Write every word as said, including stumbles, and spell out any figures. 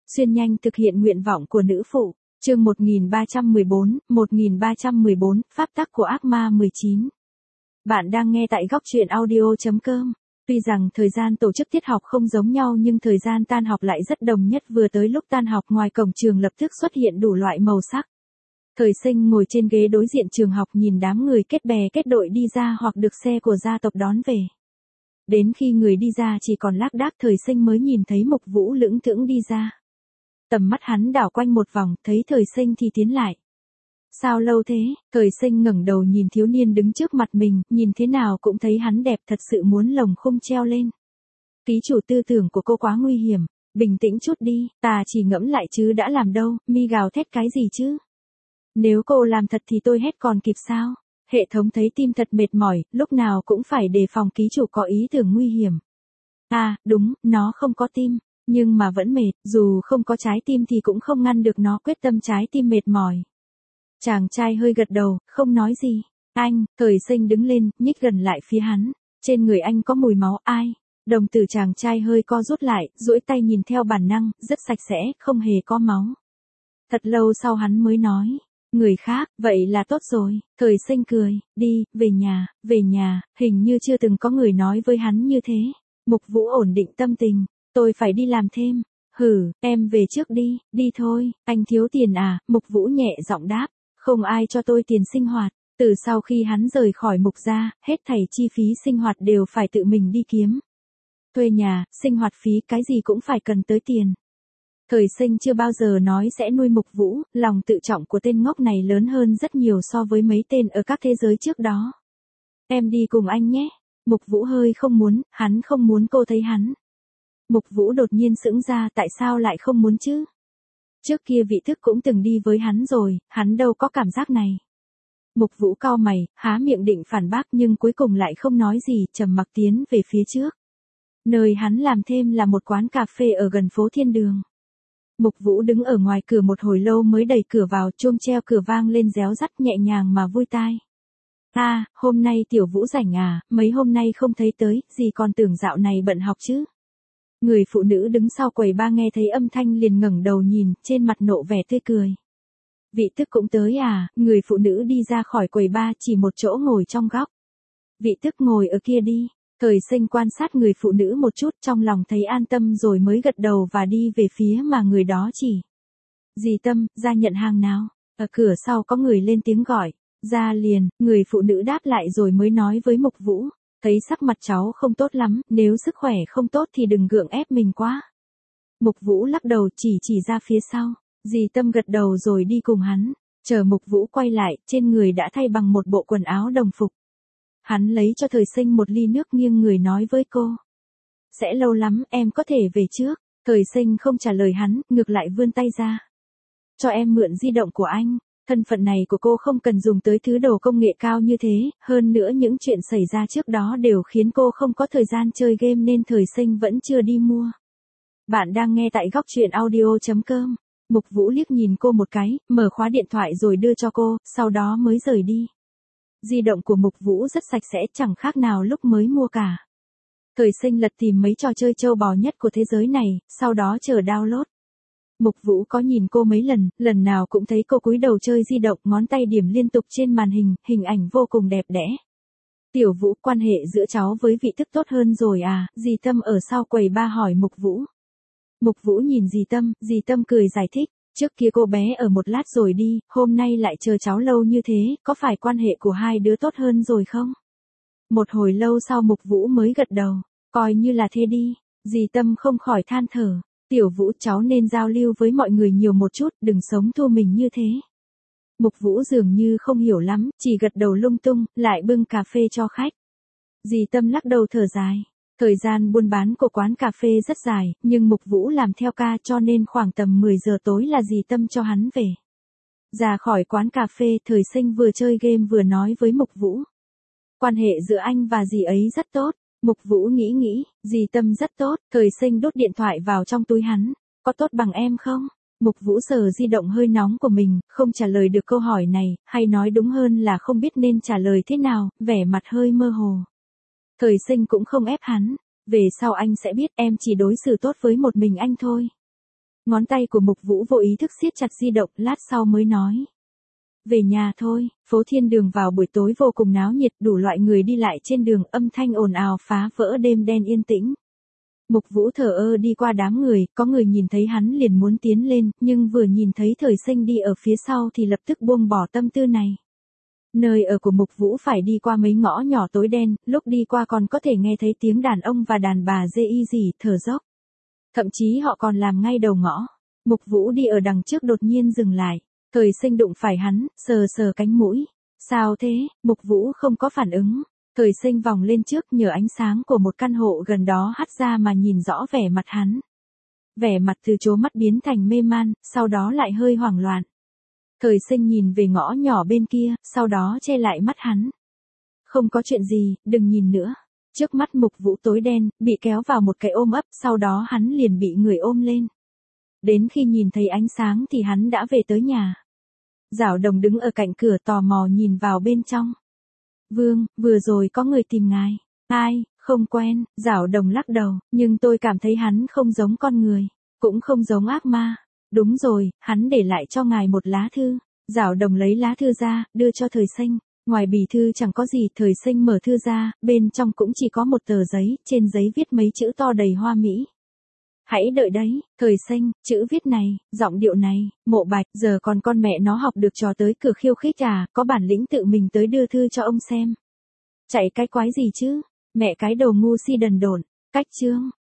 Xuyên nhanh thực hiện nguyện vọng của nữ phụ. Chương một nghìn ba trăm mười bốn, một nghìn ba trăm mười bốn, Pháp tắc của ác ma mười chín. Bạn đang nghe tại góc truyện audio chấm com. Tuy rằng thời gian tổ chức tiết học không giống nhau nhưng thời gian tan học lại rất đồng nhất, vừa tới lúc tan học ngoài cổng trường lập tức xuất hiện đủ loại màu sắc. Thời Sinh ngồi trên ghế đối diện trường học nhìn đám người kết bè kết đội đi ra hoặc được xe của gia tộc đón về. Đến khi người đi ra chỉ còn lác đác, Thời Sinh mới nhìn thấy Mục Vũ lững thững đi ra. Tầm mắt hắn đảo quanh một vòng, thấy Thời Sinh thì tiến lại. Sao lâu thế? Thời Sinh ngẩng đầu nhìn thiếu niên đứng trước mặt mình, nhìn thế nào cũng thấy hắn đẹp, thật sự muốn lồng khung treo lên. Ký chủ, tư tưởng của cô quá nguy hiểm, bình tĩnh chút đi, ta chỉ ngẫm lại chứ đã làm đâu, mi gào thét cái gì chứ? Nếu cô làm thật thì tôi hét còn kịp sao? Hệ thống thấy tim thật mệt mỏi, lúc nào cũng phải đề phòng ký chủ có ý tưởng nguy hiểm. À, đúng, nó không có tim, nhưng mà vẫn mệt, dù không có trái tim thì cũng không ngăn được nó quyết tâm trái tim mệt mỏi. Chàng trai hơi gật đầu, không nói gì. Anh, Thời Sinh đứng lên, nhích gần lại phía hắn. Trên người anh có mùi máu, ai? Đồng tử chàng trai hơi co rút lại, duỗi tay nhìn theo bản năng, rất sạch sẽ, không hề có máu. Thật lâu sau hắn mới nói. Người khác, vậy là tốt rồi. Thời Sinh cười, đi, về nhà, về nhà, hình như chưa từng có người nói với hắn như thế. Mục Vũ ổn định tâm tình, tôi phải đi làm thêm. Hử, em về trước đi, đi thôi, anh thiếu tiền à? Mục Vũ nhẹ giọng đáp, không ai cho tôi tiền sinh hoạt. Từ sau khi hắn rời khỏi Mục gia, hết thảy chi phí sinh hoạt đều phải tự mình đi kiếm. Thuê nhà, sinh hoạt phí, cái gì cũng phải cần tới tiền. Thời Sinh chưa bao giờ nói sẽ nuôi Mục Vũ, lòng tự trọng của tên ngốc này lớn hơn rất nhiều so với mấy tên ở các thế giới trước đó. Em đi cùng anh nhé. Mục Vũ hơi không muốn, hắn không muốn cô thấy hắn. Mục Vũ đột nhiên sững ra, tại sao lại không muốn chứ? Trước kia Vị Thức cũng từng đi với hắn rồi, hắn đâu có cảm giác này. Mục Vũ cau mày, há miệng định phản bác nhưng cuối cùng lại không nói gì, trầm mặc tiến về phía trước. Nơi hắn làm thêm là một quán cà phê ở gần phố Thiên Đường. Mục Vũ đứng ở ngoài cửa một hồi lâu mới đẩy cửa vào, chuông treo cửa vang lên réo rắt nhẹ nhàng mà vui tai. À, hôm nay Tiểu Vũ rảnh à, mấy hôm nay không thấy tới, gì còn tưởng dạo này bận học chứ. Người phụ nữ đứng sau quầy ba nghe thấy âm thanh liền ngẩng đầu nhìn, trên mặt nộ vẻ tươi cười. Vị Tức cũng tới à? Người phụ nữ đi ra khỏi quầy ba, chỉ một chỗ ngồi trong góc. Vị Tức ngồi ở kia đi. Thời Sinh quan sát người phụ nữ một chút, trong lòng thấy an tâm rồi mới gật đầu và đi về phía mà người đó chỉ. Dì Tâm, ra nhận hàng nào? Ở cửa sau có người lên tiếng gọi. Ra liền, người phụ nữ đáp lại rồi mới nói với Mục Vũ. Thấy sắc mặt cháu không tốt lắm, nếu sức khỏe không tốt thì đừng gượng ép mình quá. Mục Vũ lắc đầu chỉ chỉ ra phía sau. Dì Tâm gật đầu rồi đi cùng hắn. Chờ Mục Vũ quay lại, trên người đã thay bằng một bộ quần áo đồng phục. Hắn lấy cho Thời Sinh một ly nước nghiêng người nói với cô. Sẽ lâu lắm, em có thể về trước. Thời Sinh không trả lời hắn, ngược lại vươn tay ra. Cho em mượn di động của anh. Thân phận này của cô không cần dùng tới thứ đồ công nghệ cao như thế, hơn nữa những chuyện xảy ra trước đó đều khiến cô không có thời gian chơi game nên Thời Sinh vẫn chưa đi mua. Bạn đang nghe tại góc truyện audio chấm com. Mục Vũ liếc nhìn cô một cái, mở khóa điện thoại rồi đưa cho cô, sau đó mới rời đi. Di động của Mục Vũ rất sạch sẽ, chẳng khác nào lúc mới mua cả. Thời Sinh lật tìm mấy trò chơi trâu bò nhất của thế giới này, sau đó chờ download. Mục Vũ có nhìn cô mấy lần, lần nào cũng thấy cô cúi đầu chơi di động, ngón tay điểm liên tục trên màn hình, hình ảnh vô cùng đẹp đẽ. Tiểu Vũ, quan hệ giữa cháu với Vị Thức tốt hơn rồi à? Dì Tâm ở sau quầy ba hỏi Mục Vũ. Mục Vũ nhìn dì Tâm, dì Tâm cười giải thích. Trước kia cô bé ở một lát rồi đi, hôm nay lại chờ cháu lâu như thế, có phải quan hệ của hai đứa tốt hơn rồi không? Một hồi lâu sau Mục Vũ mới gật đầu, coi như là thế đi. Dì Tâm không khỏi than thở. Tiểu Vũ, cháu nên giao lưu với mọi người nhiều một chút, đừng sống thu mình như thế. Mục Vũ dường như không hiểu lắm, chỉ gật đầu lung tung, lại bưng cà phê cho khách. Dì Tâm lắc đầu thở dài. Thời gian buôn bán của quán cà phê rất dài, nhưng Mục Vũ làm theo ca cho nên khoảng tầm mười giờ tối là dì Tâm cho hắn về. Ra khỏi quán cà phê, Thời Sinh vừa chơi game vừa nói với Mục Vũ. Quan hệ giữa anh và dì ấy rất tốt. Mục Vũ nghĩ nghĩ, dì Tâm rất tốt. Thời Sinh đút điện thoại vào trong túi hắn. Có tốt bằng em không? Mục Vũ sờ di động hơi nóng của mình, không trả lời được câu hỏi này, hay nói đúng hơn là không biết nên trả lời thế nào, vẻ mặt hơi mơ hồ. Thời Sinh cũng không ép hắn. Về sau anh sẽ biết, em chỉ đối xử tốt với một mình anh thôi. Ngón tay của Mục Vũ vô ý thức siết chặt di động, lát sau mới nói. Về nhà thôi. Phố Thiên Đường vào buổi tối vô cùng náo nhiệt, đủ loại người đi lại trên đường, âm thanh ồn ào phá vỡ đêm đen yên tĩnh. Mục Vũ thờ ơ đi qua đám người, có người nhìn thấy hắn liền muốn tiến lên, nhưng vừa nhìn thấy Thời Sinh đi ở phía sau thì lập tức buông bỏ tâm tư này. Nơi ở của Mục Vũ phải đi qua mấy ngõ nhỏ tối đen, lúc đi qua còn có thể nghe thấy tiếng đàn ông và đàn bà rê y rỉ, thở dốc. Thậm chí họ còn làm ngay đầu ngõ. Mục Vũ đi ở đằng trước đột nhiên dừng lại. Thời Sinh đụng phải hắn, sờ sờ cánh mũi. Sao thế? Mục Vũ không có phản ứng. Thời Sinh vòng lên trước, nhờ ánh sáng của một căn hộ gần đó hắt ra mà nhìn rõ vẻ mặt hắn. Vẻ mặt từ chố mắt biến thành mê man, sau đó lại hơi hoảng loạn. Thời Sinh nhìn về ngõ nhỏ bên kia, sau đó che lại mắt hắn. Không có chuyện gì, đừng nhìn nữa. Trước mắt Mục Vũ tối đen, bị kéo vào một cái ôm ấp, sau đó hắn liền bị người ôm lên. Đến khi nhìn thấy ánh sáng thì hắn đã về tới nhà. Giảo Đồng đứng ở cạnh cửa tò mò nhìn vào bên trong. Vương, vừa rồi có người tìm ngài. Ai, không quen. Giảo Đồng lắc đầu, nhưng tôi cảm thấy hắn không giống con người, cũng không giống ác ma. Đúng rồi, hắn để lại cho ngài một lá thư. Giảo Đồng lấy lá thư ra, đưa cho Thời Sinh. Ngoài bì thư chẳng có gì. Thời Sinh mở thư ra, bên trong cũng chỉ có một tờ giấy, trên giấy viết mấy chữ to đầy hoa mỹ. Hãy đợi đấy, Thời Sinh, chữ viết này, giọng điệu này, Mộ Bạch, giờ còn con mẹ nó học được trò tới cửa khiêu khích à, có bản lĩnh tự mình tới đưa thư cho ông xem. Chạy cái quái gì chứ, mẹ cái đầu ngu si đần độn. Cách chương